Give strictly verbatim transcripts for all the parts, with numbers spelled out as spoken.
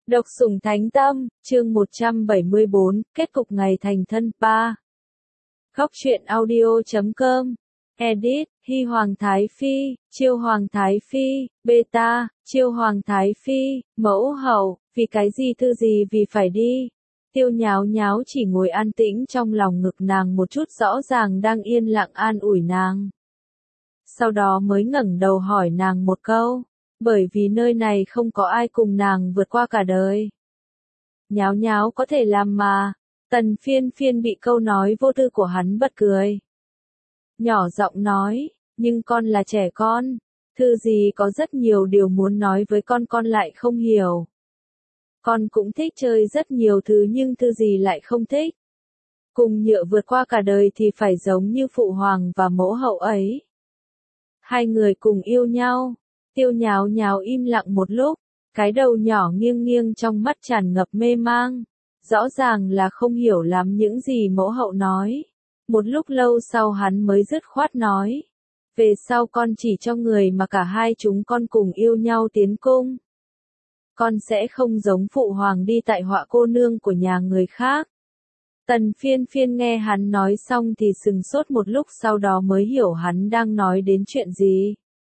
Độc sủng thánh tâm, chương một trăm bảy mươi bốn, kết cục ngày thành thân, ba. Góc truyện audio chấm com. Edit, Hy Hoàng Thái Phi, Chiêu Hoàng Thái Phi, Beta, Chiêu Hoàng Thái Phi, mẫu hậu, vì cái gì thư gì vì phải đi. Tiêu Nháo Nháo chỉ ngồi an tĩnh trong lòng ngực nàng một chút, rõ ràng đang yên lặng an ủi nàng. Sau đó mới ngẩng đầu hỏi nàng một câu. Bởi vì nơi này không có ai cùng nàng vượt qua cả đời. Nháo Nháo có thể làm mà. Tần Phiên Phiên bị câu nói vô tư của hắn bật cười. Nhỏ giọng nói, nhưng con là trẻ con. Thư gì có rất nhiều điều muốn nói với con con lại không hiểu. Con cũng thích chơi rất nhiều thứ nhưng thư gì lại không thích. Cùng Nhựa vượt qua cả đời thì phải giống như phụ hoàng và mẫu hậu ấy. Hai người cùng yêu nhau. Tiêu Nháo Nháo im lặng một lúc, cái đầu nhỏ nghiêng nghiêng trong mắt tràn ngập mê mang. Rõ ràng là không hiểu lắm những gì mẫu hậu nói. Một lúc lâu sau hắn mới dứt khoát nói. Về sau con chỉ cho người mà cả hai chúng con cùng yêu nhau tiến cung. Con sẽ không giống phụ hoàng đi tại họa cô nương của nhà người khác. Tần Phiên Phiên nghe hắn nói xong thì sừng sốt một lúc, sau đó mới hiểu hắn đang nói đến chuyện gì.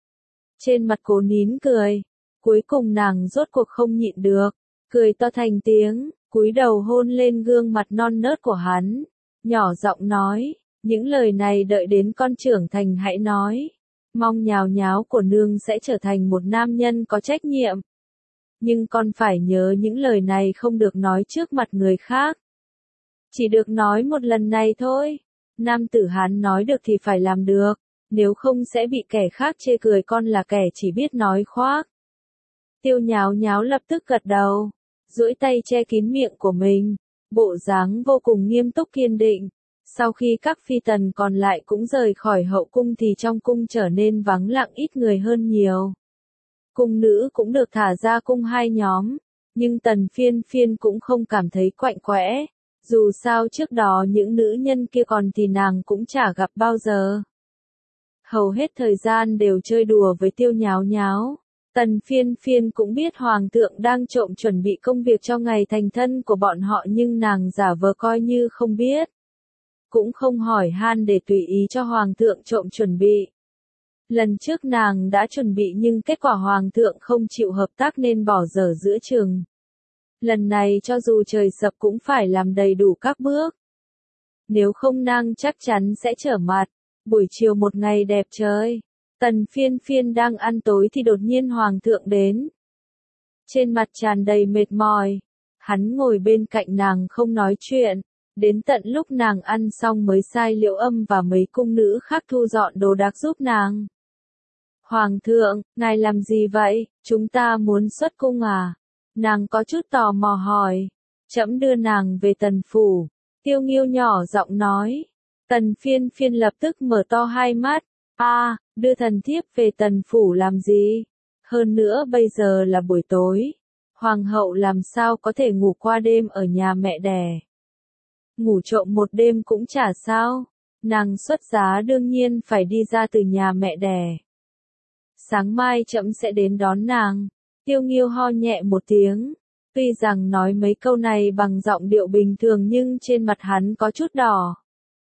Trên mặt cố nín cười, cuối cùng nàng rốt cuộc không nhịn được, cười to thành tiếng, cúi đầu hôn lên gương mặt non nớt của hắn, nhỏ giọng nói, những lời này đợi đến con trưởng thành hãy nói, mong Nháo Nháo của nương sẽ trở thành một nam nhân có trách nhiệm. Nhưng con phải nhớ những lời này không được nói trước mặt người khác. Chỉ được nói một lần này thôi, nam tử Hán nói được thì phải làm được. Nếu không sẽ bị kẻ khác chê cười con là kẻ chỉ biết nói khoác. Tiêu Nháo Nháo lập tức gật đầu, duỗi tay che kín miệng của mình, bộ dáng vô cùng nghiêm túc kiên định. Sau khi các phi tần còn lại cũng rời khỏi hậu cung thì trong cung trở nên vắng lặng, ít người hơn nhiều. Cung nữ cũng được thả ra cung hai nhóm, nhưng Tần Phiên Phiên cũng không cảm thấy quạnh quẽ. Dù sao trước đó những nữ nhân kia còn thì nàng cũng chả gặp bao giờ. Hầu hết thời gian đều chơi đùa với Tiêu Nháo Nháo. Tần Phiên Phiên cũng biết hoàng thượng đang trộm chuẩn bị công việc cho ngày thành thân của bọn họ, nhưng nàng giả vờ coi như không biết. Cũng không hỏi han để tùy ý cho hoàng thượng trộm chuẩn bị. Lần trước nàng đã chuẩn bị nhưng kết quả hoàng thượng không chịu hợp tác nên bỏ dở giữa chừng. Lần này cho dù trời sập cũng phải làm đầy đủ các bước. Nếu không nàng chắc chắn sẽ trở mặt. Buổi chiều một ngày đẹp trời, Tần Phiên Phiên đang ăn tối thì đột nhiên hoàng thượng đến. Trên mặt tràn đầy mệt mỏi, hắn ngồi bên cạnh nàng không nói chuyện, đến tận lúc nàng ăn xong mới sai Liễu Âm và mấy cung nữ khác thu dọn đồ đạc giúp nàng. Hoàng thượng, ngài làm gì vậy, chúng ta muốn xuất cung à? Nàng có chút tò mò hỏi. Trẫm đưa nàng về Tần phủ, Tiêu Nghiêu nhỏ giọng nói. Tần Phiên Phiên lập tức mở to hai mắt, a, à, đưa thần thiếp về Tần phủ làm gì? Hơn nữa bây giờ là buổi tối, hoàng hậu làm sao có thể ngủ qua đêm ở nhà mẹ đẻ? Ngủ trộm một đêm cũng chả sao, nàng xuất giá đương nhiên phải đi ra từ nhà mẹ đẻ. Sáng mai trẫm sẽ đến đón nàng. Tiêu Nghiêu ho nhẹ một tiếng, tuy rằng nói mấy câu này bằng giọng điệu bình thường nhưng trên mặt hắn có chút đỏ.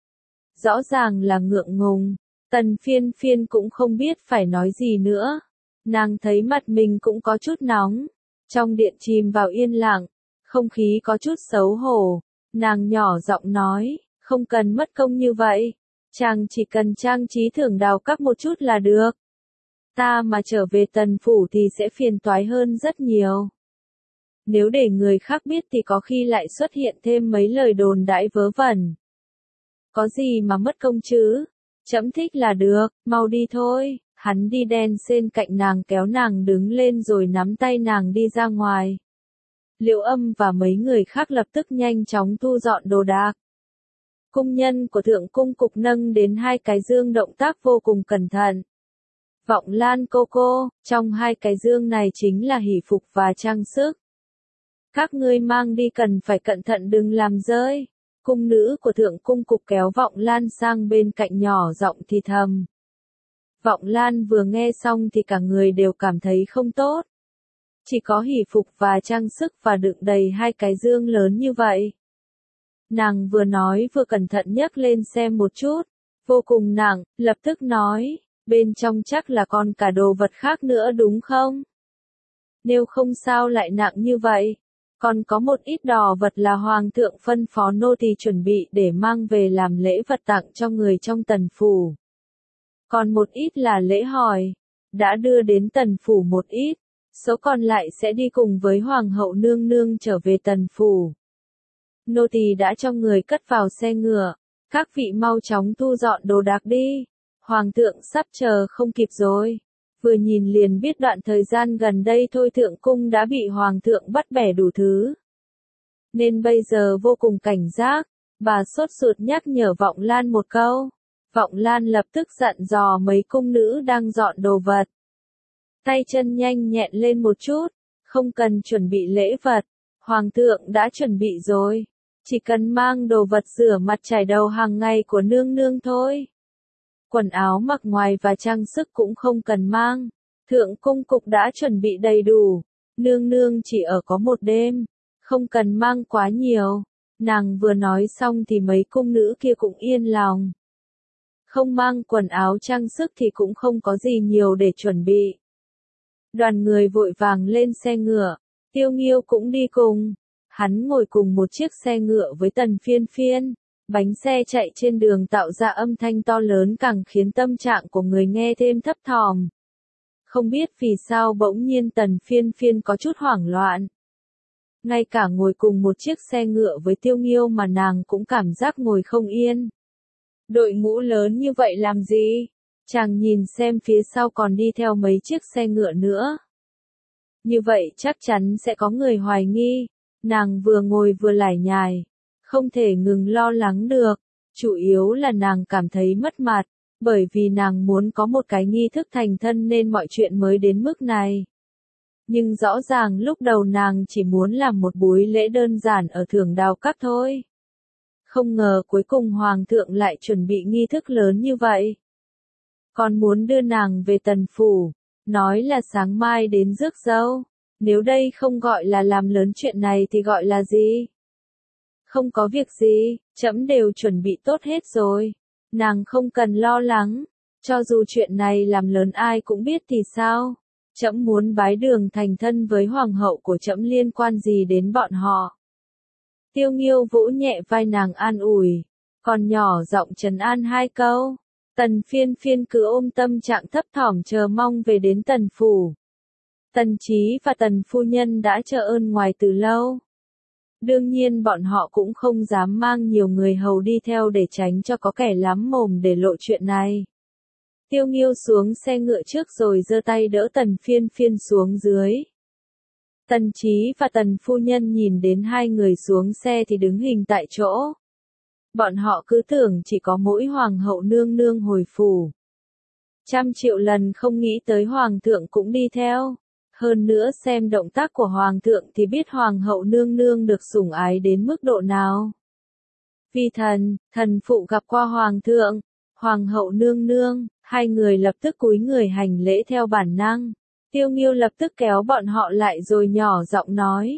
Rõ ràng là ngượng ngùng, Tần Phiên Phiên cũng không biết phải nói gì nữa. Nàng thấy mặt mình cũng có chút nóng. Trong điện chìm vào yên lặng, không khí có chút xấu hổ. Nàng nhỏ giọng nói, không cần mất công như vậy. Chàng chỉ cần trang trí thưởng đào các một chút là được. Ta mà trở về Tần phủ thì sẽ phiền toái hơn rất nhiều. Nếu để người khác biết thì có khi lại xuất hiện thêm mấy lời đồn đãi vớ vẩn. Có gì mà mất công chứ? Trẫm thích là được, mau đi thôi. Hắn đi đen xên cạnh nàng kéo nàng đứng lên rồi nắm tay nàng đi ra ngoài. Liễu Âm và mấy người khác lập tức nhanh chóng thu dọn đồ đạc. Cung nhân của thượng cung cục nâng đến hai cái dương, động tác vô cùng cẩn thận. Vọng Lan cô cô, trong hai cái dương này chính là hỷ phục và trang sức. Các ngươi mang đi cần phải cẩn thận đừng làm rơi. Cung nữ của thượng cung cục kéo Vọng Lan sang bên cạnh nhỏ giọng thì thầm. Vọng Lan vừa nghe xong thì cả người đều cảm thấy không tốt. chỉ có hỷ phục và trang sức và đựng đầy hai cái dương lớn như vậy. Nàng vừa nói vừa cẩn thận nhấc lên xem một chút, vô cùng nặng, lập tức nói, bên trong chắc là còn cả đồ vật khác nữa đúng không? Nếu không sao lại nặng như vậy? Còn có một ít đồ vật là hoàng thượng phân phó nô tỳ chuẩn bị để mang về làm lễ vật tặng cho người trong tần phủ. Còn một ít là lễ hỏi, đã đưa đến tần phủ một ít, số còn lại sẽ đi cùng với hoàng hậu nương nương trở về tần phủ. Nô tỳ đã cho người cất vào xe ngựa, các vị mau chóng thu dọn đồ đạc đi, hoàng thượng sắp chờ không kịp rồi. Vừa nhìn liền biết đoạn thời gian gần đây thôi thượng cung đã bị hoàng thượng bắt bẻ đủ thứ. Nên bây giờ vô cùng cảnh giác, bà sốt ruột nhắc nhở Vọng Lan một câu. Vọng Lan lập tức dặn dò mấy cung nữ đang dọn đồ vật. Tay chân nhanh nhẹn lên một chút, không cần chuẩn bị lễ vật, hoàng thượng đã chuẩn bị rồi. Chỉ cần mang đồ vật rửa mặt chải đầu hàng ngày của nương nương thôi. Quần áo mặc ngoài và trang sức cũng không cần mang. Thượng cung cục đã chuẩn bị đầy đủ. Nương nương chỉ ở có một đêm. Không cần mang quá nhiều. Nàng vừa nói xong thì mấy cung nữ kia cũng yên lòng. Không mang quần áo trang sức thì cũng không có gì nhiều để chuẩn bị. Đoàn người vội vàng lên xe ngựa. Tiêu Nghiêu cũng đi cùng. Hắn ngồi cùng một chiếc xe ngựa với Tần Phiên Phiên. Bánh xe chạy trên đường tạo ra âm thanh to lớn càng khiến tâm trạng của người nghe thêm thấp thỏm. Không biết vì sao bỗng nhiên Tần Phiên Phiên có chút hoảng loạn. Ngay cả ngồi cùng một chiếc xe ngựa với Tiêu Nghiêu mà nàng cũng cảm giác ngồi không yên. Đội ngũ lớn như vậy làm gì? Chàng nhìn xem phía sau còn đi theo mấy chiếc xe ngựa nữa. Như vậy chắc chắn sẽ có người hoài nghi. Nàng vừa ngồi vừa lải nhải. Không thể ngừng lo lắng được, chủ yếu là nàng cảm thấy mất mặt, bởi vì nàng muốn có một cái nghi thức thành thân nên mọi chuyện mới đến mức này. Nhưng rõ ràng lúc đầu nàng chỉ muốn làm một buổi lễ đơn giản ở Thưởng Đào Các thôi. Không ngờ cuối cùng hoàng thượng lại chuẩn bị nghi thức lớn như vậy. Còn muốn đưa nàng về tần phủ, nói là sáng mai đến rước dâu, nếu đây không gọi là làm lớn chuyện này thì gọi là gì? Không có việc gì, trẫm đều chuẩn bị tốt hết rồi. Nàng không cần lo lắng, cho dù chuyện này làm lớn ai cũng biết thì sao. Trẫm muốn bái đường thành thân với hoàng hậu của trẫm liên quan gì đến bọn họ. Tiêu Nghiêu vỗ nhẹ vai nàng an ủi, còn nhỏ giọng trấn an hai câu. Tần Phiên Phiên cứ ôm tâm trạng thấp thỏm chờ mong về đến tần phủ. Tần Chí và tần phu nhân đã chờ ơn ngoài từ lâu. Đương nhiên bọn họ cũng không dám mang nhiều người hầu đi theo để tránh cho có kẻ lắm mồm để lộ chuyện này. Tiêu Nghiêu xuống xe ngựa trước rồi giơ tay đỡ Tần Phiên Phiên xuống dưới. Tần Chí và tần phu nhân nhìn đến hai người xuống xe thì đứng hình tại chỗ. Bọn họ cứ tưởng chỉ có mỗi hoàng hậu nương nương hồi phủ. Trăm triệu lần không nghĩ tới hoàng thượng cũng đi theo. Hơn nữa xem động tác của hoàng thượng thì biết hoàng hậu nương nương được sủng ái đến mức độ nào. Vi thần, thần phụ gặp qua hoàng thượng, hoàng hậu nương nương, hai người lập tức cúi người hành lễ theo bản năng. Tiêu Nghiêu lập tức kéo bọn họ lại rồi nhỏ giọng nói.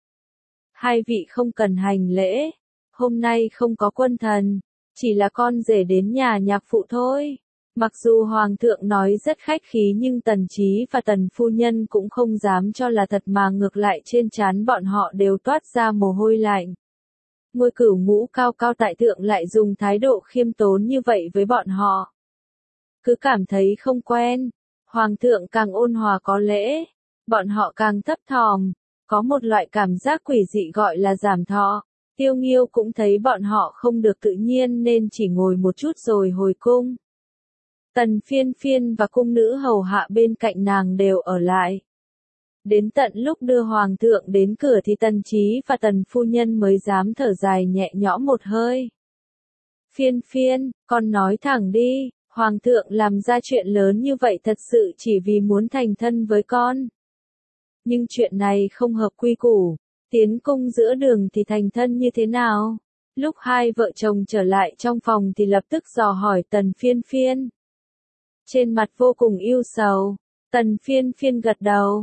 Hai vị không cần hành lễ, hôm nay không có quân thần, chỉ là con rể đến nhà nhạc phụ thôi. Mặc dù hoàng thượng nói rất khách khí nhưng Tần Chí và tần phu nhân cũng không dám cho là thật mà ngược lại trên trán bọn họ đều toát ra mồ hôi lạnh. Ngôi cửu ngũ cao cao tại thượng lại dùng thái độ khiêm tốn như vậy với bọn họ. Cứ cảm thấy không quen, hoàng thượng càng ôn hòa có lễ, bọn họ càng thấp thỏm, có một loại cảm giác quỷ dị gọi là giảm thọ. Tiêu Nghiêu cũng thấy bọn họ không được tự nhiên nên chỉ ngồi một chút rồi hồi cung. Tần Phiên Phiên và cung nữ hầu hạ bên cạnh nàng đều ở lại. Đến tận lúc đưa hoàng thượng đến cửa thì Tần Chí và tần phu nhân mới dám thở dài nhẹ nhõm một hơi. Phiên Phiên, con nói thẳng đi, hoàng thượng làm ra chuyện lớn như vậy thật sự chỉ vì muốn thành thân với con. Nhưng chuyện này không hợp quy củ, tiến cung giữa đường thì thành thân như thế nào? Lúc hai vợ chồng trở lại trong phòng thì lập tức dò hỏi Tần Phiên Phiên. Trên mặt vô cùng ưu sầu, Tần Phiên Phiên gật đầu.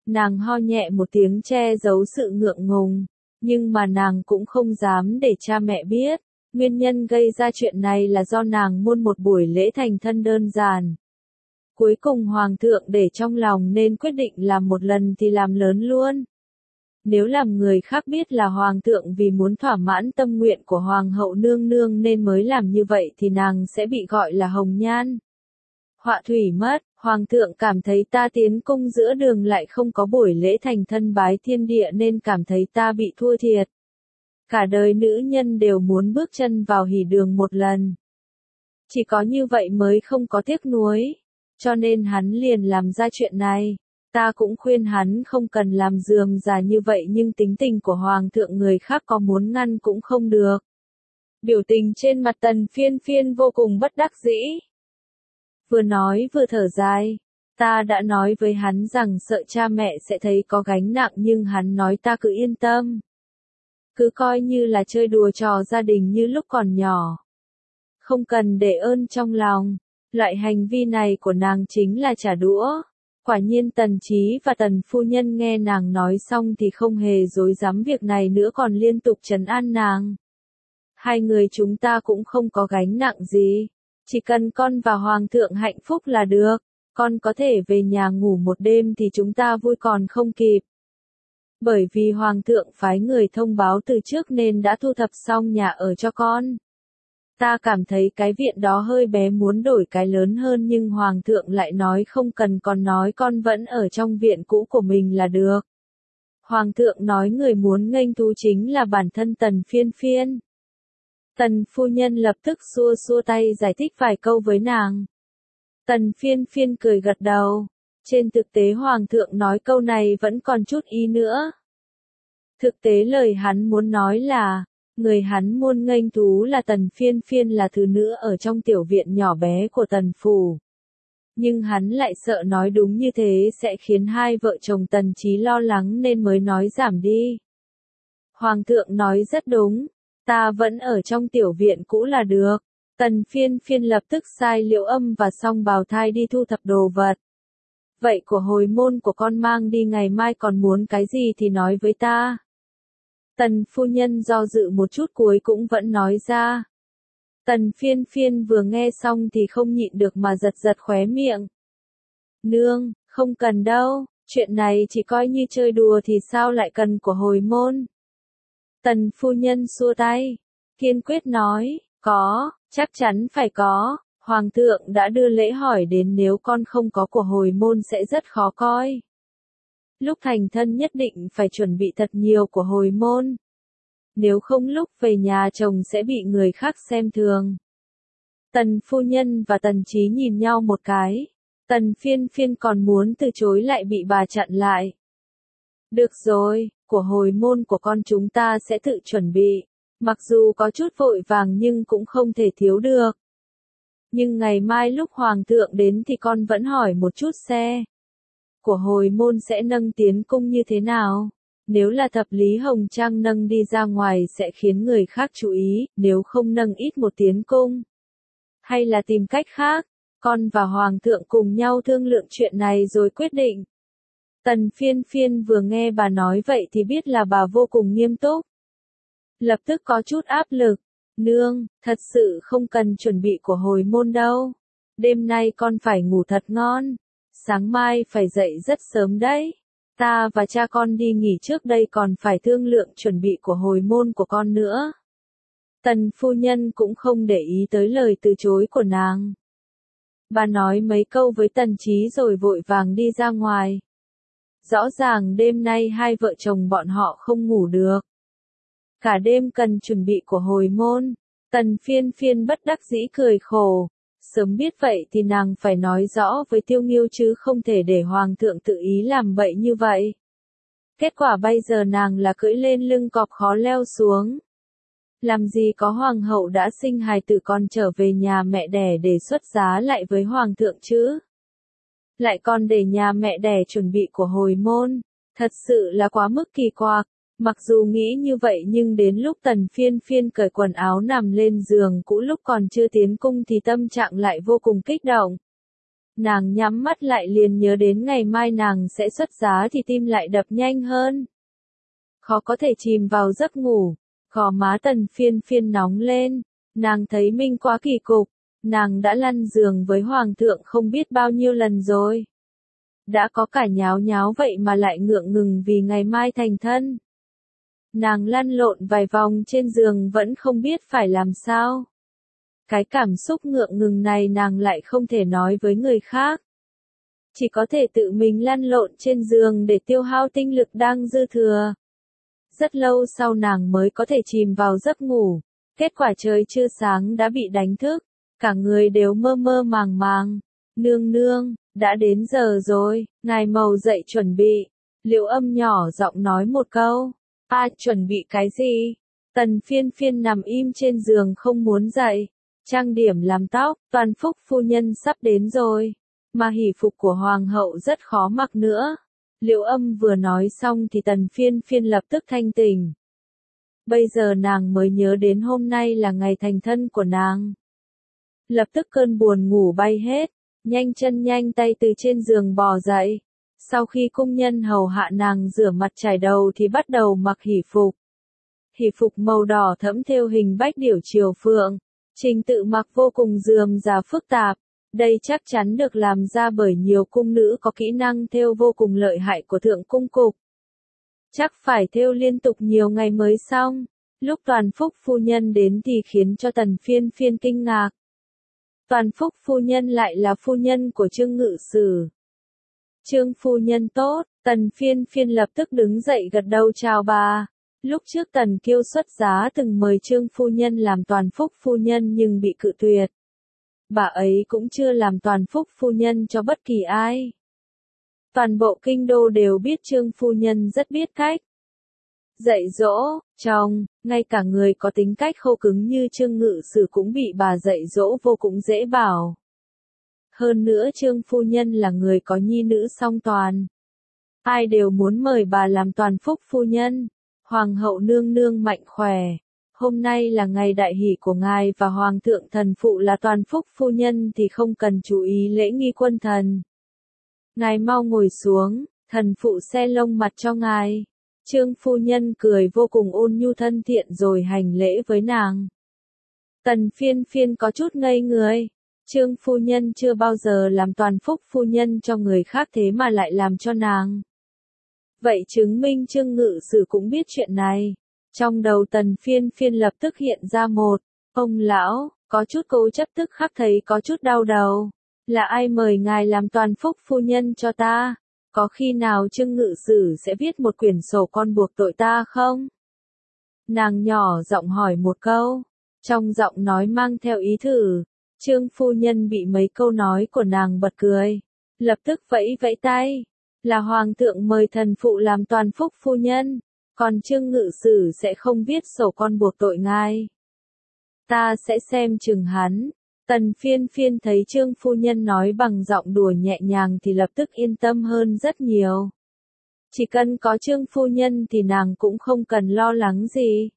Nàng ho nhẹ một tiếng che giấu sự ngượng ngùng, nhưng mà nàng cũng không dám để cha mẹ biết. Nguyên nhân gây ra chuyện này là do nàng muôn một buổi lễ thành thân đơn giản. Cuối cùng hoàng thượng để trong lòng nên quyết định làm một lần thì làm lớn luôn. Nếu làm người khác biết là hoàng thượng vì muốn thỏa mãn tâm nguyện của hoàng hậu nương nương nên mới làm như vậy thì nàng sẽ bị gọi là hồng nhan họa thủy mất. Hoàng thượng cảm thấy ta tiến cung giữa đường lại không có buổi lễ thành thân bái thiên địa nên cảm thấy ta bị thua thiệt. Cả đời nữ nhân đều muốn bước chân vào hỉ đường một lần. Chỉ có như vậy mới không có tiếc nuối. Cho nên hắn liền làm ra chuyện này. Ta cũng khuyên hắn không cần làm rườm rà như vậy nhưng tính tình của hoàng thượng người khác có muốn ngăn cũng không được. Biểu tình trên mặt Tần Phiên Phiên vô cùng bất đắc dĩ. Vừa nói vừa thở dài. Ta đã nói với hắn rằng sợ cha mẹ sẽ thấy có gánh nặng nhưng hắn nói ta cứ yên tâm. Cứ coi như là chơi đùa trò gia đình như lúc còn nhỏ. Không cần để ơn trong lòng. Loại hành vi này của nàng chính là trả đũa. Quả nhiên Tần Chí và Tần phu nhân nghe nàng nói xong thì không hề dối dám việc này nữa còn liên tục trấn an nàng. Hai người chúng ta cũng không có gánh nặng gì. Chỉ cần con và hoàng thượng hạnh phúc là được. Con có thể về nhà ngủ một đêm thì chúng ta vui còn không kịp. Bởi vì hoàng thượng phái người thông báo từ trước nên đã thu thập xong nhà ở cho con. Ta cảm thấy cái viện đó hơi bé muốn đổi cái lớn hơn nhưng hoàng thượng lại nói không cần còn nói con vẫn ở trong viện cũ của mình là được. Hoàng thượng nói người muốn nghênh thú chính là bản thân Tần Phiên Phiên. Tần phu nhân lập tức xua xua tay giải thích vài câu với nàng. Tần Phiên Phiên cười gật đầu. Trên thực tế hoàng thượng nói câu này vẫn còn chút ý nữa. Thực tế lời hắn muốn nói là, người hắn muốn nghênh thú là Tần Phiên Phiên là thứ nữ ở trong tiểu viện nhỏ bé của Tần phủ. Nhưng hắn lại sợ nói đúng như thế sẽ khiến hai vợ chồng Tần Chí lo lắng nên mới nói giảm đi. Hoàng thượng nói rất đúng, ta vẫn ở trong tiểu viện cũ là được. Tần Phiên Phiên lập tức sai Liễu Âm và Song Bào Thai đi thu thập đồ vật. Vậy của hồi môn của con mang đi ngày mai còn muốn cái gì thì nói với ta. Tần phu nhân do dự một chút cuối cũng vẫn nói ra. Tần Phiên Phiên vừa nghe xong thì không nhịn được mà giật giật khóe miệng. Nương, không cần đâu, chuyện này chỉ coi như chơi đùa thì sao lại cần của hồi môn. Tần phu nhân xua tay, kiên quyết nói, có, chắc chắn phải có. Hoàng thượng đã đưa lễ hỏi đến nếu con không có của hồi môn sẽ rất khó coi. Lúc thành thân nhất định phải chuẩn bị thật nhiều của hồi môn. Nếu không lúc về nhà chồng sẽ bị người khác xem thường. Tần phu nhân và Tần Chí nhìn nhau một cái. Tần Phiên Phiên còn muốn từ chối lại bị bà chặn lại. Được rồi, của hồi môn của con chúng ta sẽ tự chuẩn bị. Mặc dù có chút vội vàng nhưng cũng không thể thiếu được. Nhưng ngày mai lúc hoàng thượng đến thì con vẫn hỏi một chút xe. Của hồi môn sẽ nâng tiến cung như thế nào? Nếu là thập lý hồng trang nâng đi ra ngoài sẽ khiến người khác chú ý, nếu không nâng ít một tiến cung. Hay là tìm cách khác, con và hoàng thượng cùng nhau thương lượng chuyện này rồi quyết định. Tần Phiên Phiên vừa nghe bà nói vậy thì biết là bà vô cùng nghiêm túc. Lập tức có chút áp lực. Nương, thật sự không cần chuẩn bị của hồi môn đâu. Đêm nay con phải ngủ thật ngon. Sáng mai phải dậy rất sớm đấy. Ta và cha con đi nghỉ trước đây còn phải thương lượng chuẩn bị của hồi môn của con nữa. Tần phu nhân cũng không để ý tới lời từ chối của nàng. Bà nói mấy câu với Tần Chí rồi vội vàng đi ra ngoài. Rõ ràng đêm nay hai vợ chồng bọn họ không ngủ được. Cả đêm cần chuẩn bị của hồi môn. Tần Phiên Phiên bất đắc dĩ cười khổ. Sớm biết vậy thì nàng phải nói rõ với Tiêu Nghiêu chứ không thể để hoàng thượng tự ý làm bậy như vậy. Kết quả bây giờ nàng là cưỡi lên lưng cọp khó leo xuống. Làm gì có hoàng hậu đã sinh hài tử còn trở về nhà mẹ đẻ để xuất giá lại với hoàng thượng chứ. Lại còn để nhà mẹ đẻ chuẩn bị của hồi môn. Thật sự là quá mức kỳ quặc. Mặc dù nghĩ như vậy nhưng đến lúc Tần Phiên Phiên cởi quần áo nằm lên giường cũ lúc còn chưa tiến cung thì tâm trạng lại vô cùng kích động. Nàng nhắm mắt lại liền nhớ đến ngày mai nàng sẽ xuất giá thì tim lại đập nhanh hơn. Khó có thể chìm vào giấc ngủ, gò má Tần Phiên Phiên nóng lên, nàng thấy mình quá kỳ cục, nàng đã lăn giường với Hoàng thượng không biết bao nhiêu lần rồi. Đã có cả nháo nháo vậy mà lại ngượng ngừng vì ngày mai thành thân. Nàng lăn lộn vài vòng trên giường vẫn không biết phải làm sao. Cái cảm xúc ngượng ngừng này nàng lại không thể nói với người khác. Chỉ có thể tự mình lăn lộn trên giường để tiêu hao tinh lực đang dư thừa. Rất lâu sau nàng mới có thể chìm vào giấc ngủ. Kết quả trời chưa sáng đã bị đánh thức. Cả người đều mơ mơ màng màng. Nương nương, đã đến giờ rồi, ngài mầu dậy chuẩn bị. Liễu Âm nhỏ giọng nói một câu. A à, chuẩn bị cái gì? Tần Phiên Phiên nằm im trên giường không muốn dậy. Trang điểm làm tóc, Toàn Phúc phu nhân sắp đến rồi. Mà hỷ phục của Hoàng hậu rất khó mặc nữa. Liễu Âm vừa nói xong thì Tần Phiên Phiên lập tức thanh tỉnh. Bây giờ nàng mới nhớ đến hôm nay là ngày thành thân của nàng. Lập tức cơn buồn ngủ bay hết, nhanh chân nhanh tay từ trên giường bò dậy. Sau khi cung nhân hầu hạ nàng rửa mặt chải đầu thì bắt đầu mặc hỷ phục. Hỷ phục màu đỏ thẫm thêu hình bách điểu triều phượng. Trình tự mặc vô cùng rườm rà phức tạp. Đây chắc chắn được làm ra bởi nhiều cung nữ có kỹ năng thêu vô cùng lợi hại của thượng cung cục. Chắc phải thêu liên tục nhiều ngày mới xong. Lúc Toàn Phúc phu nhân đến thì khiến cho Tần Phiên Phiên kinh ngạc. Toàn Phúc phu nhân lại là phu nhân của Trương Ngự Sử. Trương phu nhân tốt, Tần Phiên Phiên lập tức đứng dậy gật đầu chào bà. Lúc trước Tần Kiêu xuất giá từng mời Trương phu nhân làm Toàn Phúc phu nhân nhưng bị cự tuyệt. Bà ấy cũng chưa làm Toàn Phúc phu nhân cho bất kỳ ai. Toàn bộ kinh đô đều biết Trương phu nhân rất biết cách dạy dỗ, chồng, ngay cả người có tính cách khô cứng như Trương Ngự Sử cũng bị bà dạy dỗ vô cùng dễ bảo. Hơn nữa Trương phu nhân là người có nhi nữ song toàn. Ai đều muốn mời bà làm Toàn Phúc phu nhân. Hoàng hậu nương nương mạnh khỏe. Hôm nay là ngày đại hỷ của ngài và Hoàng thượng thần phụ là Toàn Phúc phu nhân thì không cần chú ý lễ nghi quân thần. Ngài mau ngồi xuống, thần phụ xe lông mặt cho ngài. Trương phu nhân cười vô cùng ôn nhu thân thiện rồi hành lễ với nàng. Tần Phiên Phiên có chút ngây người. Trương phu nhân chưa bao giờ làm Toàn Phúc phu nhân cho người khác thế mà lại làm cho nàng. Vậy chứng minh Trương Ngự Sử cũng biết chuyện này. Trong đầu Tần Phiên Phiên lập tức hiện ra một ông lão, có chút cố chấp tức khắc thấy có chút đau đầu. Là ai mời ngài làm Toàn Phúc phu nhân cho ta? Có khi nào Trương Ngự Sử sẽ viết một quyển sổ con buộc tội ta không? Nàng nhỏ giọng hỏi một câu, trong giọng nói mang theo ý thử. Trương phu nhân bị mấy câu nói của nàng bật cười, lập tức vẫy vẫy tay. Là Hoàng thượng mời thần phụ làm Toàn Phúc phu nhân, còn Trương Ngự Sử sẽ không viết sổ con buộc tội ngài. Ta sẽ xem chừng hắn. Tần Phiên Phiên thấy Trương phu nhân nói bằng giọng đùa nhẹ nhàng thì lập tức yên tâm hơn rất nhiều. Chỉ cần có Trương phu nhân thì nàng cũng không cần lo lắng gì.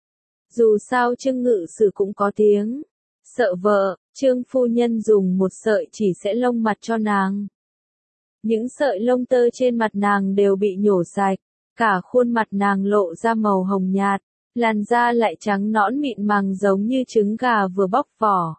Dù sao Trương Ngự Sử cũng có tiếng. Sợ vợ, Trương phu nhân dùng một sợi chỉ sẽ lông mặt cho nàng. Những sợi lông tơ trên mặt nàng đều bị nhổ sạch, cả khuôn mặt nàng lộ ra màu hồng nhạt, làn da lại trắng nõn mịn màng giống như trứng gà vừa bóc vỏ.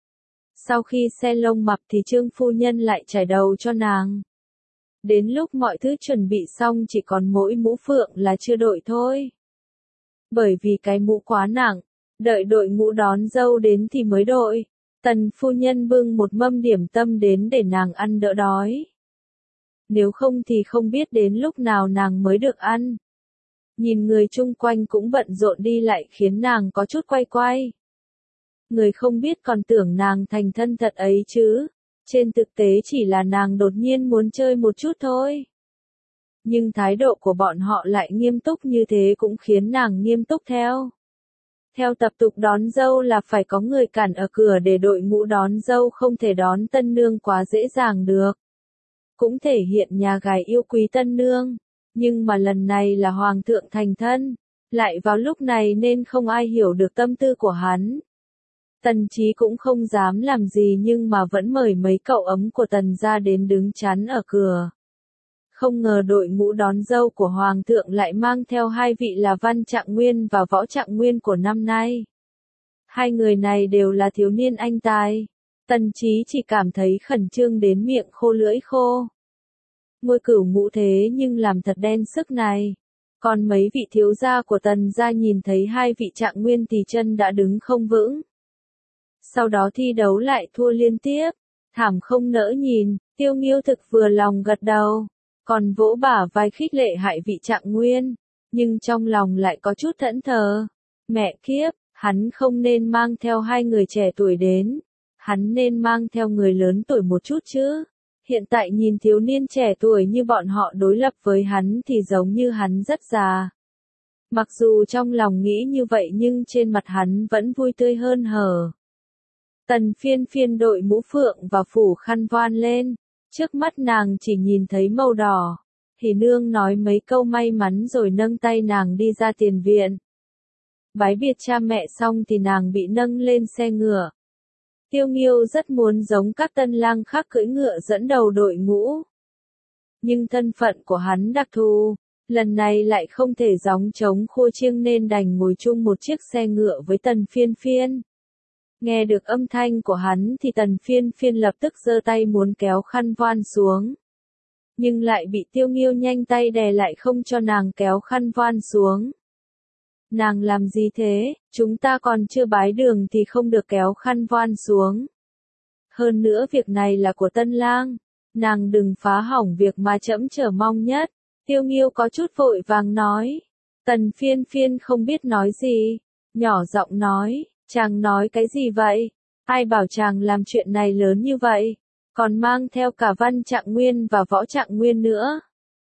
Sau khi xe lông mập thì Trương phu nhân lại chải đầu cho nàng. Đến lúc mọi thứ chuẩn bị xong chỉ còn mỗi mũ phượng là chưa đội thôi. Bởi vì cái mũ quá nặng, đợi đội ngũ đón dâu đến thì mới đội. Tần phu nhân bưng một mâm điểm tâm đến để nàng ăn đỡ đói. Nếu không thì không biết đến lúc nào nàng mới được ăn. Nhìn người chung quanh cũng bận rộn đi lại khiến nàng có chút quay quay. Người không biết còn tưởng nàng thành thân thật ấy chứ. Trên thực tế chỉ là nàng đột nhiên muốn chơi một chút thôi. Nhưng thái độ của bọn họ lại nghiêm túc như thế cũng khiến nàng nghiêm túc theo. Theo tập tục đón dâu là phải có người cản ở cửa để đội ngũ đón dâu không thể đón tân nương quá dễ dàng được. Cũng thể hiện nhà gái yêu quý tân nương. Nhưng mà lần này là Hoàng thượng thành thân. Lại vào lúc này nên không ai hiểu được tâm tư của hắn. Tần Chí cũng không dám làm gì nhưng mà vẫn mời mấy cậu ấm của Tần gia đến đứng chắn ở cửa. Không ngờ đội ngũ đón dâu của Hoàng thượng lại mang theo hai vị là Văn Trạng Nguyên và Võ Trạng Nguyên của năm nay. Hai người này đều là thiếu niên anh tài. Tần Chí chỉ cảm thấy khẩn trương đến miệng khô lưỡi khô. Ngôi cửu ngũ thế nhưng làm thật đen sức này. Còn mấy vị thiếu gia của Tần gia nhìn thấy hai vị Trạng Nguyên thì chân đã đứng không vững. Sau đó thi đấu lại thua liên tiếp. Thảm không nỡ nhìn, Tiêu Nghiêu thực vừa lòng gật đầu. Còn vỗ bả vai khích lệ hại vị Trạng Nguyên. Nhưng trong lòng lại có chút thẫn thờ. Mẹ kiếp, hắn không nên mang theo hai người trẻ tuổi đến. Hắn nên mang theo người lớn tuổi một chút chứ. Hiện tại nhìn thiếu niên trẻ tuổi như bọn họ đối lập với hắn thì giống như hắn rất già. Mặc dù trong lòng nghĩ như vậy nhưng trên mặt hắn vẫn vui tươi hơn hở. Tần Phiên Phiên đội mũ phượng và phủ khăn voan lên. Trước mắt nàng chỉ nhìn thấy màu đỏ. Hỉ nương nói mấy câu may mắn rồi nâng tay nàng đi ra tiền viện. Bái biệt cha mẹ xong thì nàng bị nâng lên xe ngựa. Tiêu Nghiêu rất muốn giống các tân lang khác cưỡi ngựa dẫn đầu đội ngũ. Nhưng thân phận của hắn đặc thù, lần này lại không thể gióng trống khua chiêng nên đành ngồi chung một chiếc xe ngựa với Tần Phiên Phiên. Nghe được âm thanh của hắn thì Tần Phiên Phiên lập tức giơ tay muốn kéo khăn voan xuống. Nhưng lại bị Tiêu Nghiêu nhanh tay đè lại không cho nàng kéo khăn voan xuống. Nàng làm gì thế, chúng ta còn chưa bái đường thì không được kéo khăn voan xuống. Hơn nữa việc này là của tân lang, nàng đừng phá hỏng việc mà trẫm chờ mong nhất. Tiêu Nghiêu có chút vội vàng nói. Tần Phiên Phiên không biết nói gì, nhỏ giọng nói, chàng nói cái gì vậy? Ai bảo chàng làm chuyện này lớn như vậy? Còn mang theo cả Văn Trạng Nguyên và Võ Trạng Nguyên nữa.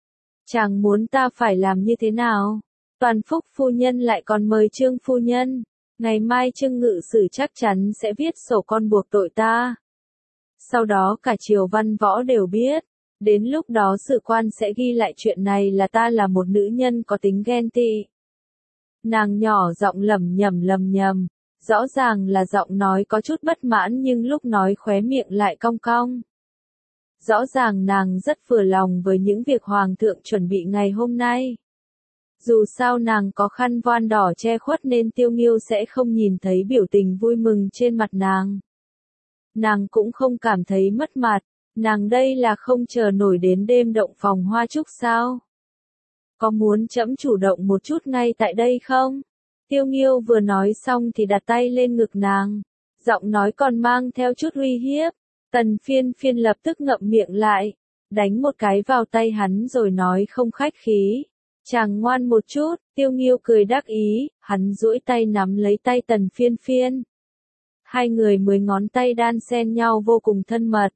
Chàng muốn ta phải làm như thế nào? Toàn Phúc phu nhân lại còn mời Trương phu nhân. Ngày mai Trương ngự sử chắc chắn sẽ viết sổ con buộc tội ta. Sau đó cả triều văn võ đều biết. Đến lúc đó sử quan sẽ ghi lại chuyện này là ta là một nữ nhân có tính ghen tị. Nàng nhỏ giọng lẩm nhẩm lầm nhầm. Rõ ràng là giọng nói có chút bất mãn nhưng lúc nói khóe miệng lại cong cong. Rõ ràng nàng rất vừa lòng với những việc Hoàng thượng chuẩn bị ngày hôm nay. Dù sao nàng có khăn voan đỏ che khuất nên Tiêu Nghiêu sẽ không nhìn thấy biểu tình vui mừng trên mặt nàng. Nàng cũng không cảm thấy mất mặt, nàng đây là không chờ nổi đến đêm động phòng hoa trúc sao? Có muốn trẫm chủ động một chút ngay tại đây không? Tiêu Nghiêu vừa nói xong thì đặt tay lên ngực nàng, giọng nói còn mang theo chút uy hiếp. Tần Phiên Phiên lập tức ngậm miệng lại, đánh một cái vào tay hắn rồi nói không khách khí. Chàng ngoan một chút, Tiêu Nghiêu cười đắc ý, hắn duỗi tay nắm lấy tay Tần Phiên Phiên. Hai người mười ngón tay đan xen nhau vô cùng thân mật.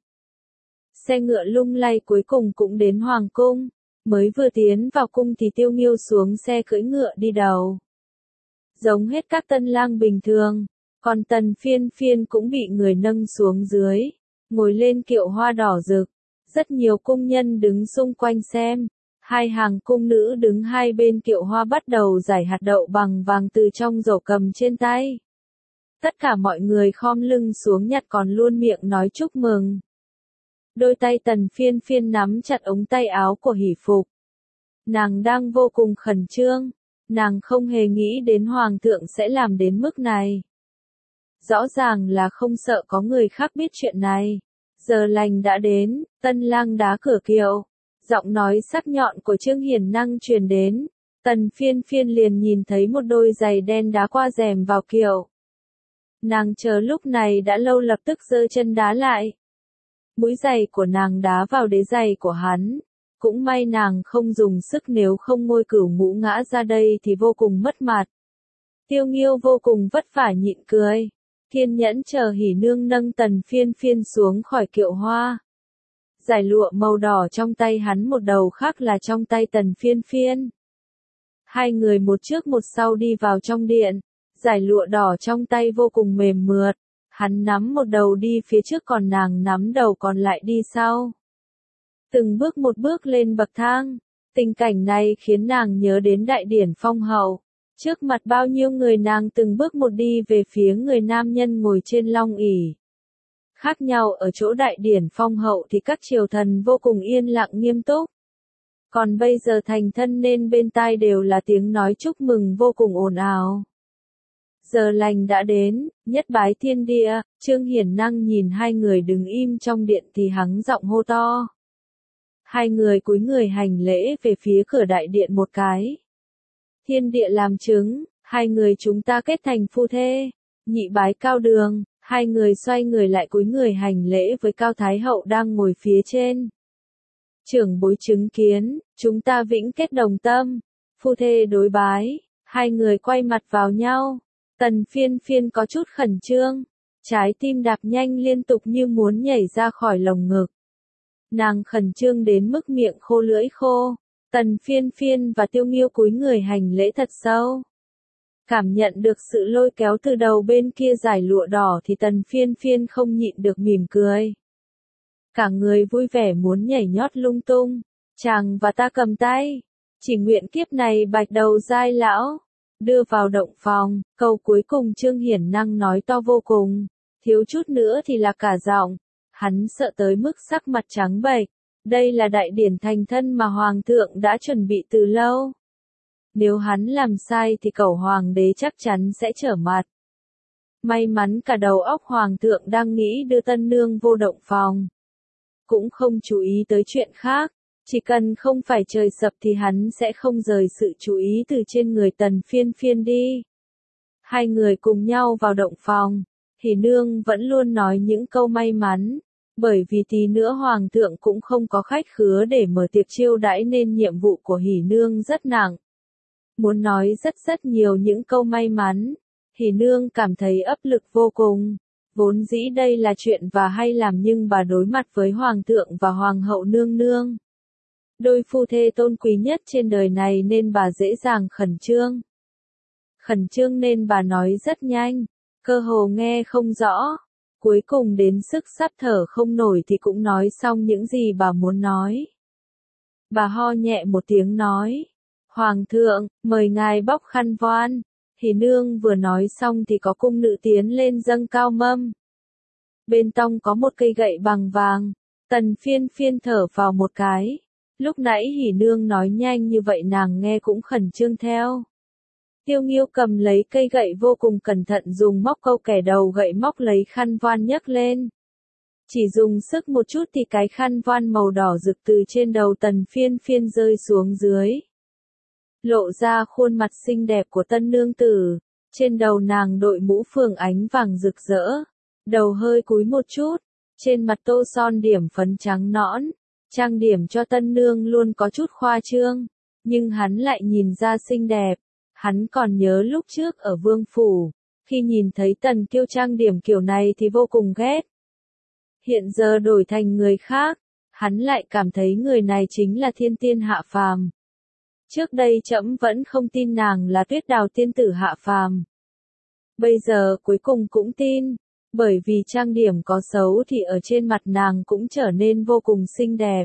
Xe ngựa lung lay cuối cùng cũng đến Hoàng cung, mới vừa tiến vào cung thì Tiêu Nghiêu xuống xe cưỡi ngựa đi đầu. Giống hết các tân lang bình thường, còn Tần Phiên Phiên cũng bị người nâng xuống dưới, ngồi lên kiệu hoa đỏ rực. Rất nhiều cung nhân đứng xung quanh xem. Hai hàng cung nữ đứng hai bên kiệu hoa bắt đầu giải hạt đậu bằng vàng từ trong rổ cầm trên tay. Tất cả mọi người khom lưng xuống nhặt còn luôn miệng nói chúc mừng. Đôi tay Tần Phiên Phiên nắm chặt ống tay áo của hỷ phục. Nàng đang vô cùng khẩn trương. Nàng không hề nghĩ đến Hoàng thượng sẽ làm đến mức này. Rõ ràng là không sợ có người khác biết chuyện này. Giờ lành đã đến, tân lang đá cửa kiệu. Giọng nói sắc nhọn của Trương Hiền Năng truyền đến. Tần Phiên Phiên liền nhìn thấy một đôi giày đen đá qua rèm vào kiệu. Nàng chờ lúc này đã lâu lập tức giơ chân đá lại. Mũi giày của nàng đá vào đế giày của hắn. Cũng may nàng không dùng sức nếu không ngôi cửu ngũ ngã ra đây thì vô cùng mất mặt. Tiêu Nghiêu vô cùng vất vả nhịn cười. Kiên nhẫn chờ hỉ nương nâng Tần Phiên Phiên xuống khỏi kiệu hoa. Giải lụa màu đỏ trong tay hắn một đầu khác là trong tay Tần Phiên Phiên. Hai người một trước một sau đi vào trong điện. Giải lụa đỏ trong tay vô cùng mềm mượt. Hắn nắm một đầu đi phía trước còn nàng nắm đầu còn lại đi sau. Từng bước một bước lên bậc thang. Tình cảnh này khiến nàng nhớ đến đại điển phong hậu. Trước mặt bao nhiêu người nàng từng bước một đi về phía người nam nhân ngồi trên long ỷ. Khác nhau ở chỗ đại điển phong hậu thì các triều thần vô cùng yên lặng nghiêm túc. Còn bây giờ thành thân nên bên tai đều là tiếng nói chúc mừng vô cùng ồn ào. Giờ lành đã đến, nhất bái thiên địa, Trương Hiển Năng nhìn hai người đứng im trong điện thì hắng giọng hô to. Hai người cúi người hành lễ về phía cửa đại điện một cái. Thiên địa làm chứng, hai người chúng ta kết thành phu thê. Nhị bái Cao Đường, hai người xoay người lại cúi người hành lễ với Cao Thái Hậu đang ngồi phía trên. Trưởng bối chứng kiến, chúng ta vĩnh kết đồng tâm, phu thê đối bái, hai người quay mặt vào nhau. Tần Phiên Phiên có chút khẩn trương, trái tim đạp nhanh liên tục như muốn nhảy ra khỏi lồng ngực. Nàng khẩn trương đến mức miệng khô lưỡi khô. Tần Phiên Phiên và Tiêu Nghiêu cúi người hành lễ thật sâu. Cảm nhận được sự lôi kéo từ đầu bên kia dải lụa đỏ thì Tần Phiên Phiên không nhịn được mỉm cười. Cả người vui vẻ muốn nhảy nhót lung tung. Chàng và ta cầm tay. Chỉ nguyện kiếp này bạch đầu giai lão. Đưa vào động phòng, câu cuối cùng Trương Hiển Năng nói to vô cùng. Thiếu chút nữa thì là cả giọng. Hắn sợ tới mức sắc mặt trắng bệch. Đây là đại điển thành thân mà Hoàng thượng đã chuẩn bị từ lâu. Nếu hắn làm sai thì cẩu Hoàng đế chắc chắn sẽ trở mặt. May mắn cả đầu óc Hoàng thượng đang nghĩ đưa tân nương vô động phòng. Cũng không chú ý tới chuyện khác. Chỉ cần không phải trời sập thì hắn sẽ không rời sự chú ý từ trên người Tần Phiên Phiên đi. Hai người cùng nhau vào động phòng. Hỉ nương vẫn luôn nói những câu may mắn. Bởi vì tí nữa Hoàng thượng cũng không có khách khứa để mở tiệc chiêu đãi nên nhiệm vụ của Hỉ nương rất nặng. Muốn nói rất rất nhiều những câu may mắn. Hỉ nương cảm thấy áp lực vô cùng. Vốn dĩ đây là chuyện và hay làm nhưng bà đối mặt với Hoàng thượng và Hoàng hậu nương nương. Đôi phu thê tôn quý nhất trên đời này nên bà dễ dàng khẩn trương. Khẩn trương nên bà nói rất nhanh, cơ hồ nghe không rõ. Cuối cùng đến sức sắp thở không nổi thì cũng nói xong những gì bà muốn nói. Bà ho nhẹ một tiếng nói. Hoàng thượng, mời ngài bóc khăn voan. Hỉ nương vừa nói xong thì có cung nữ tiến lên dâng cao mâm. Bên tông có một cây gậy bằng vàng. Tần Phiên Phiên thở vào một cái. Lúc nãy Hỉ nương nói nhanh như vậy nàng nghe cũng khẩn trương theo. Tiêu Nghiêu cầm lấy cây gậy vô cùng cẩn thận dùng móc câu kẻ đầu gậy móc lấy khăn voan nhấc lên. Chỉ dùng sức một chút thì cái khăn voan màu đỏ rực từ trên đầu Tần Phiên Phiên rơi xuống dưới. Lộ ra khuôn mặt xinh đẹp của tân nương tử. Trên đầu nàng đội mũ phượng ánh vàng rực rỡ. Đầu hơi cúi một chút. Trên mặt tô son điểm phấn trắng nõn. Trang điểm cho tân nương luôn có chút khoa trương. Nhưng hắn lại nhìn ra xinh đẹp. Hắn còn nhớ lúc trước ở Vương Phủ. Khi nhìn thấy Tần Kiêu trang điểm kiểu này thì vô cùng ghét. Hiện giờ đổi thành người khác. Hắn lại cảm thấy người này chính là thiên tiên hạ phàm. Trước đây trẫm vẫn không tin nàng là Tuyết Đào tiên tử hạ phàm. Bây giờ cuối cùng cũng tin. Bởi vì trang điểm có xấu thì ở trên mặt nàng cũng trở nên vô cùng xinh đẹp.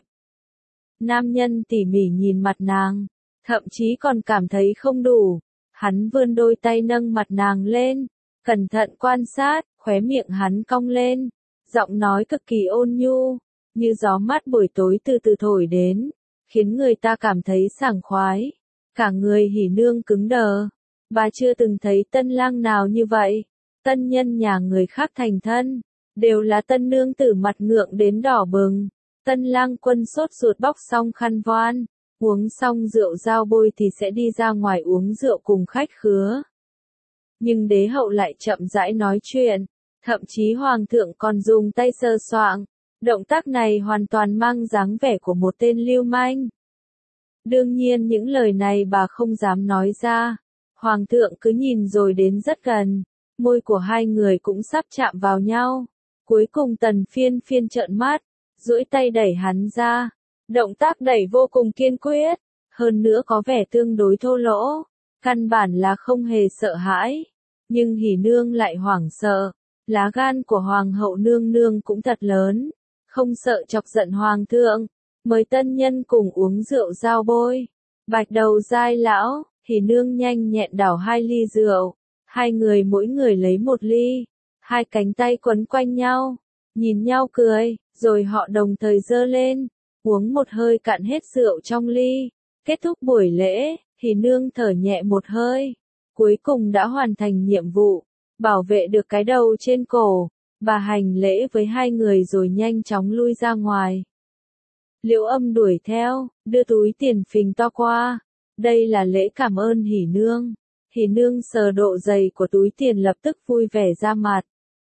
Nam nhân tỉ mỉ nhìn mặt nàng. Thậm chí còn cảm thấy không đủ. Hắn vươn đôi tay nâng mặt nàng lên. Cẩn thận quan sát, khóe miệng hắn cong lên. Giọng nói cực kỳ ôn nhu. Như gió mát buổi tối từ từ thổi đến. Khiến người ta cảm thấy sảng khoái. Cả người Hỉ nương cứng đờ. Bà chưa từng thấy tân lang nào như vậy. Tân nhân nhà người khác thành thân. Đều là tân nương tử mặt ngượng đến đỏ bừng. Tân lang quân sốt ruột bóc xong khăn voan. Uống xong rượu dao bôi thì sẽ đi ra ngoài uống rượu cùng khách khứa. Nhưng đế hậu lại chậm rãi nói chuyện. Thậm chí hoàng thượng còn dùng tay sờ soạng. Động tác này hoàn toàn mang dáng vẻ của một tên lưu manh. Đương nhiên những lời này bà không dám nói ra. Hoàng thượng cứ nhìn rồi đến rất gần. Môi của hai người cũng sắp chạm vào nhau. Cuối cùng Tần Phiên Phiên trợn mắt. Duỗi tay đẩy hắn ra. Động tác đẩy vô cùng kiên quyết. Hơn nữa có vẻ tương đối thô lỗ. Căn bản là không hề sợ hãi. Nhưng Hỉ nương lại hoảng sợ. Lá gan của hoàng hậu nương nương cũng thật lớn. Không sợ chọc giận hoàng thượng. Mời tân nhân cùng uống rượu dao bôi. Bạch đầu giai lão. Hỉ nương nhanh nhẹn đảo hai ly rượu, hai người mỗi người lấy một ly, hai cánh tay quấn quanh nhau, nhìn nhau cười, rồi họ đồng thời giơ lên, uống một hơi cạn hết rượu trong ly. Kết thúc buổi lễ, Hỉ nương thở nhẹ một hơi, cuối cùng đã hoàn thành nhiệm vụ, bảo vệ được cái đầu trên cổ. Bà hành lễ với hai người rồi nhanh chóng lui ra ngoài. Liễu Âm đuổi theo, đưa túi tiền phình to qua. Đây là lễ cảm ơn Hỉ nương. Hỉ nương sờ độ dày của túi tiền lập tức vui vẻ ra mặt.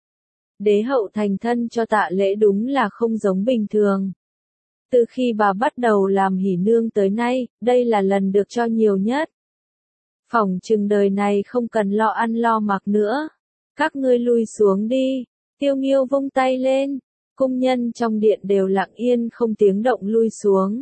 Đế hậu thành thân cho tạ lễ đúng là không giống bình thường. Từ khi bà bắt đầu làm hỉ nương tới nay, đây là lần được cho nhiều nhất. Phỏng chừng đời này không cần lo ăn lo mặc nữa. Các ngươi lui xuống đi. Tiêu Nghiêu vung tay lên, cung nhân trong điện đều lặng yên không tiếng động lui xuống.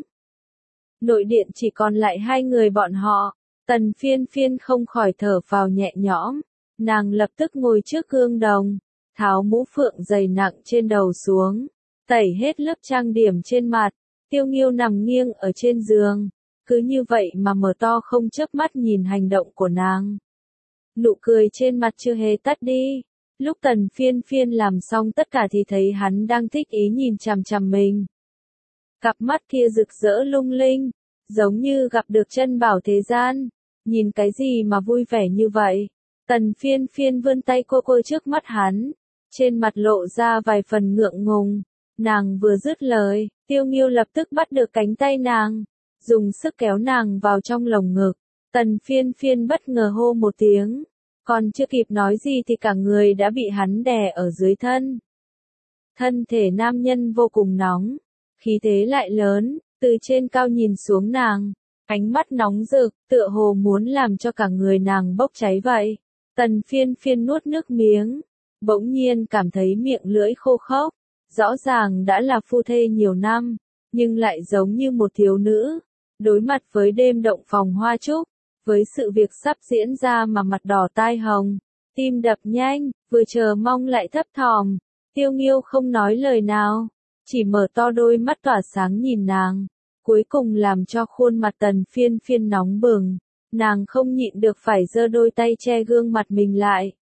Nội điện chỉ còn lại hai người bọn họ, Tần Phiên Phiên không khỏi thở phào nhẹ nhõm, nàng lập tức ngồi trước gương đồng, tháo mũ phượng dày nặng trên đầu xuống, tẩy hết lớp trang điểm trên mặt. Tiêu Nghiêu nằm nghiêng ở trên giường, cứ như vậy mà mở to không chớp mắt nhìn hành động của nàng. Nụ cười trên mặt chưa hề tắt đi. Lúc Tần Phiên Phiên làm xong tất cả thì thấy hắn đang thích ý nhìn chằm chằm mình. Cặp mắt kia rực rỡ lung linh, giống như gặp được chân bảo thế gian. Nhìn cái gì mà vui vẻ như vậy? Tần Phiên Phiên vươn tay cô cô trước mắt hắn, trên mặt lộ ra vài phần ngượng ngùng. Nàng vừa dứt lời, Tiêu Nghiêu lập tức bắt được cánh tay nàng, dùng sức kéo nàng vào trong lồng ngực. Tần Phiên Phiên bất ngờ hô một tiếng. Còn chưa kịp nói gì thì cả người đã bị hắn đè ở dưới thân. Thân thể nam nhân vô cùng nóng, khí thế lại lớn, từ trên cao nhìn xuống nàng, ánh mắt nóng rực, tựa hồ muốn làm cho cả người nàng bốc cháy vậy. Tần Phiên Phiên nuốt nước miếng, bỗng nhiên cảm thấy miệng lưỡi khô khốc, rõ ràng đã là phu thê nhiều năm, nhưng lại giống như một thiếu nữ, đối mặt với đêm động phòng hoa trúc. Với sự việc sắp diễn ra mà mặt đỏ tai hồng, tim đập nhanh, vừa chờ mong lại thấp thỏm. Tiêu Nghiêu không nói lời nào, chỉ mở to đôi mắt tỏa sáng nhìn nàng, cuối cùng làm cho khuôn mặt Tần Phiên Phiên nóng bừng, nàng không nhịn được phải giơ đôi tay che gương mặt mình lại.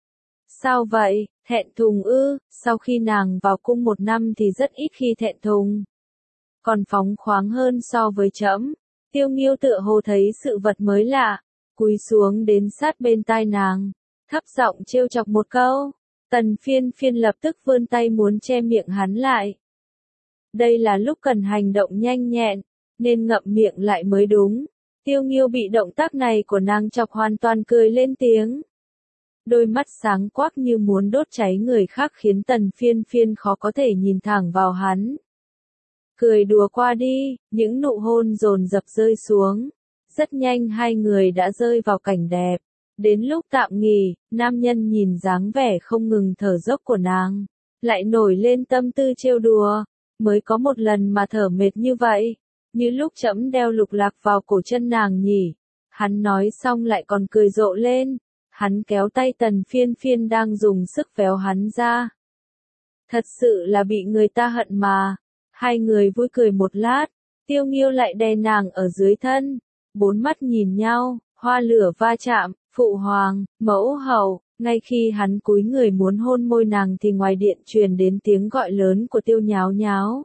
Sao vậy, thẹn thùng ư? Sau khi nàng vào cung một năm thì rất ít khi thẹn thùng, còn phóng khoáng hơn so với trẫm. Tiêu Nghiêu tựa hồ thấy sự vật mới lạ, cúi xuống đến sát bên tai nàng, thấp giọng trêu chọc một câu. Tần Phiên Phiên lập tức vươn tay muốn che miệng hắn lại. Đây là lúc cần hành động nhanh nhẹn, nên ngậm miệng lại mới đúng. Tiêu Nghiêu bị động tác này của nàng chọc hoàn toàn cười lên tiếng. Đôi mắt sáng quắc như muốn đốt cháy người khác khiến Tần Phiên Phiên khó có thể nhìn thẳng vào hắn. Cười đùa qua đi, những nụ hôn dồn dập rơi xuống. Rất nhanh hai người đã rơi vào cảnh đẹp. Đến lúc tạm nghỉ, nam nhân nhìn dáng vẻ không ngừng thở dốc của nàng, lại nổi lên tâm tư trêu đùa. Mới có một lần mà thở mệt như vậy, như lúc trẫm đeo lục lạc vào cổ chân nàng nhỉ. Hắn nói xong lại còn cười rộ lên. Hắn kéo tay Tần Phiên Phiên đang dùng sức véo hắn ra. Thật sự là bị người ta hận mà. Hai người vui cười một lát, Tiêu Nghiêu lại đè nàng ở dưới thân, bốn mắt nhìn nhau, hoa lửa va chạm, phụ hoàng, mẫu hậu. Ngay khi hắn cúi người muốn hôn môi nàng thì ngoài điện truyền đến tiếng gọi lớn của Tiêu Nháo Nháo.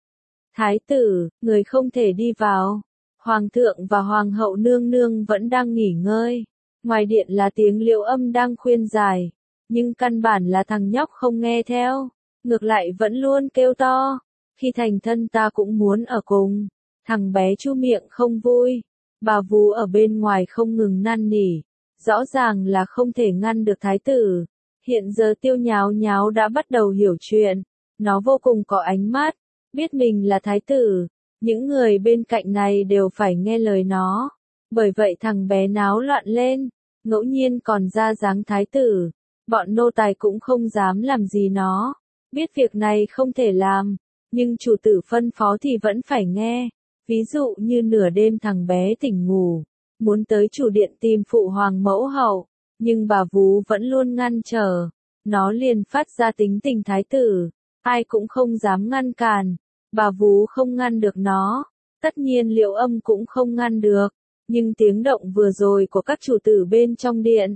Thái tử, người không thể đi vào. Hoàng thượng và hoàng hậu nương nương vẫn đang nghỉ ngơi. Ngoài điện là tiếng Liễu Âm đang khuyên giải, nhưng căn bản là thằng nhóc không nghe theo, ngược lại vẫn luôn kêu to. Khi thành thân ta cũng muốn ở cùng. Thằng bé chu miệng không vui. Bà vú ở bên ngoài không ngừng năn nỉ. Rõ ràng là không thể ngăn được thái tử. Hiện giờ Tiêu Nháo Nháo đã bắt đầu hiểu chuyện. Nó vô cùng có ánh mắt. Biết mình là thái tử. Những người bên cạnh này đều phải nghe lời nó. Bởi vậy thằng bé náo loạn lên. Ngẫu nhiên còn ra dáng thái tử. Bọn nô tài cũng không dám làm gì nó. Biết việc này không thể làm. Nhưng chủ tử phân phó thì vẫn phải nghe. Ví dụ như nửa đêm thằng bé tỉnh ngủ, muốn tới chủ điện tìm phụ hoàng mẫu hậu, nhưng bà vú vẫn luôn ngăn trở. Nó liền phát ra tính tình thái tử, ai cũng không dám ngăn cản. Bà vú không ngăn được nó, tất nhiên Liễu Âm cũng không ngăn được. nhưng tiếng động vừa rồi của các chủ tử bên trong điện,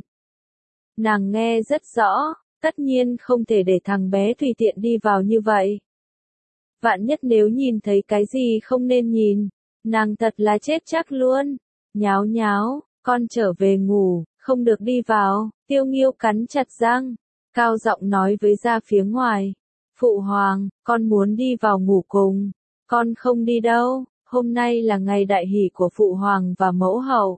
nàng nghe rất rõ, tất nhiên không thể để thằng bé tùy tiện đi vào như vậy. Vạn nhất nếu nhìn thấy cái gì không nên nhìn, nàng thật là chết chắc luôn. Nháo nháo, con trở về ngủ, không được đi vào. Tiêu Nghiêu cắn chặt răng, cao giọng nói với ra phía ngoài. Phụ hoàng, con muốn đi vào ngủ cùng. Con không đi đâu, hôm nay là ngày đại hỷ của phụ hoàng và mẫu hậu.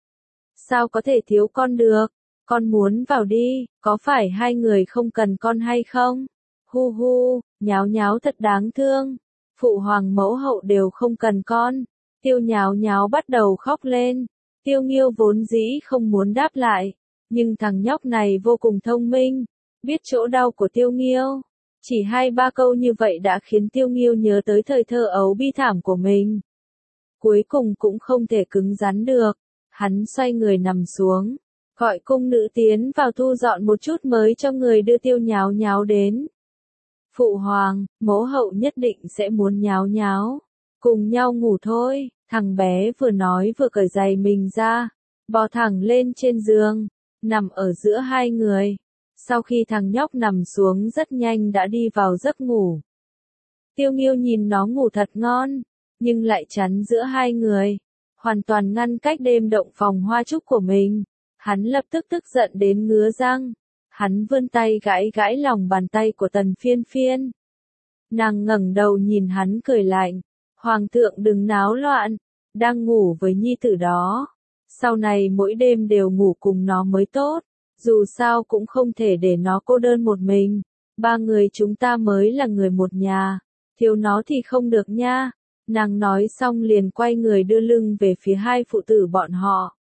Sao có thể thiếu con được? Con muốn vào đi, có phải hai người không cần con hay không? Hu hu, nháo nháo thật đáng thương. Phụ hoàng mẫu hậu đều không cần con. Tiêu nháo nháo bắt đầu khóc lên. Tiêu Nghiêu vốn dĩ không muốn đáp lại, nhưng thằng nhóc này vô cùng thông minh, biết chỗ đau của Tiêu Nghiêu. Chỉ hai ba câu như vậy đã khiến Tiêu Nghiêu nhớ tới thời thơ ấu bi thảm của mình. Cuối cùng cũng không thể cứng rắn được, hắn xoay người nằm xuống, gọi cung nữ tiến vào thu dọn một chút mới cho người đưa Tiêu nháo nháo đến. Phụ hoàng, mẫu hậu nhất định sẽ muốn nháo nháo, cùng nhau ngủ thôi. Thằng bé vừa nói vừa cởi giày mình ra, bò thẳng lên trên giường, nằm ở giữa hai người. Sau khi thằng nhóc nằm xuống rất nhanh đã đi vào giấc ngủ. Tiêu Nghiêu nhìn nó ngủ thật ngon, nhưng lại chắn giữa hai người, hoàn toàn ngăn cách đêm động phòng hoa trúc của mình. Hắn lập tức tức giận đến ngứa răng. Hắn vươn tay gãi gãi lòng bàn tay của Tần Phiên Phiên. Nàng ngẩng đầu nhìn hắn cười lạnh. Hoàng thượng đừng náo loạn, đang ngủ với nhi tử đó. Sau này mỗi đêm đều ngủ cùng nó mới tốt, dù sao cũng không thể để nó cô đơn một mình. Ba người chúng ta mới là người một nhà, thiếu nó thì không được nha. Nàng nói xong liền quay người đưa lưng về phía hai phụ tử bọn họ.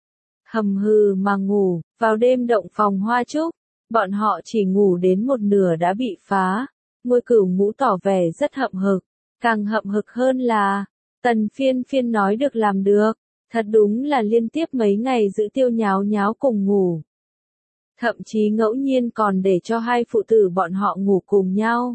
Hầm hừ mà ngủ, vào đêm động phòng hoa trúc, bọn họ chỉ ngủ đến một nửa đã bị phá. Ngôi Cửu Ngũ tỏ vẻ rất hậm hực. Càng hậm hực hơn là, Tần Phiên Phiên nói được làm được, thật đúng là liên tiếp mấy ngày giữ Tiêu nháo nháo cùng ngủ. Thậm chí ngẫu nhiên còn để cho hai phụ tử bọn họ ngủ cùng nhau.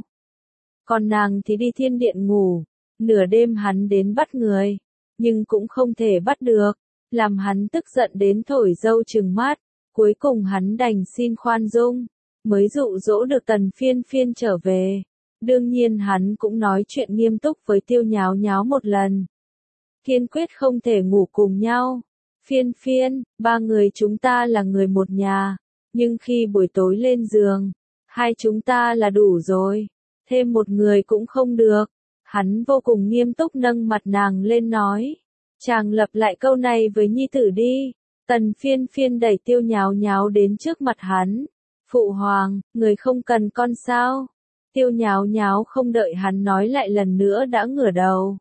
Còn nàng thì đi thiên điện ngủ, nửa đêm hắn đến bắt người, nhưng cũng không thể bắt được, làm hắn tức giận đến thổi dâu trừng mắt, cuối cùng hắn đành xin khoan dung, mới dụ dỗ được Tần Phiên Phiên trở về. Đương nhiên hắn cũng nói chuyện nghiêm túc với Tiêu nháo nháo một lần. Kiên quyết không thể ngủ cùng nhau. Phiên Phiên, ba người chúng ta là người một nhà, nhưng khi buổi tối lên giường, hai chúng ta là đủ rồi, thêm một người cũng không được. Hắn vô cùng nghiêm túc nâng mặt nàng lên nói. Chàng lặp lại câu này với nhi tử đi. Tần Phiên Phiên đẩy Tiêu nháo nháo đến trước mặt hắn. Phụ hoàng, người không cần con sao? Tiêu nháo nháo không đợi hắn nói lại lần nữa đã ngửa đầu.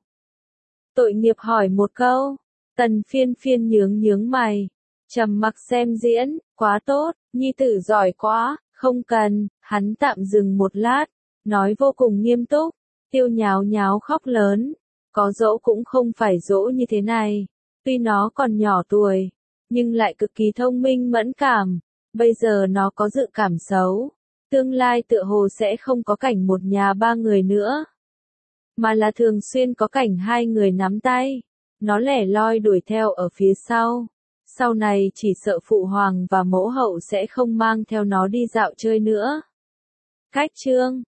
Tội nghiệp hỏi một câu. Tần Phiên Phiên nhướng nhướng mày, trầm mặc xem diễn. Quá tốt, nhi tử giỏi quá, không cần. Hắn tạm dừng một lát, nói vô cùng nghiêm túc. Tiêu nháo nháo khóc lớn. Có dỗ cũng không phải dỗ như thế này. Tuy nó còn nhỏ tuổi, nhưng lại cực kỳ thông minh mẫn cảm. Bây giờ nó có dự cảm xấu. Tương lai tựa hồ sẽ không có cảnh một nhà ba người nữa, mà là thường xuyên có cảnh hai người nắm tay. Nó lẻ loi đuổi theo ở phía sau. Sau này chỉ sợ phụ hoàng và mẫu hậu sẽ không mang theo nó đi dạo chơi nữa. Cách chương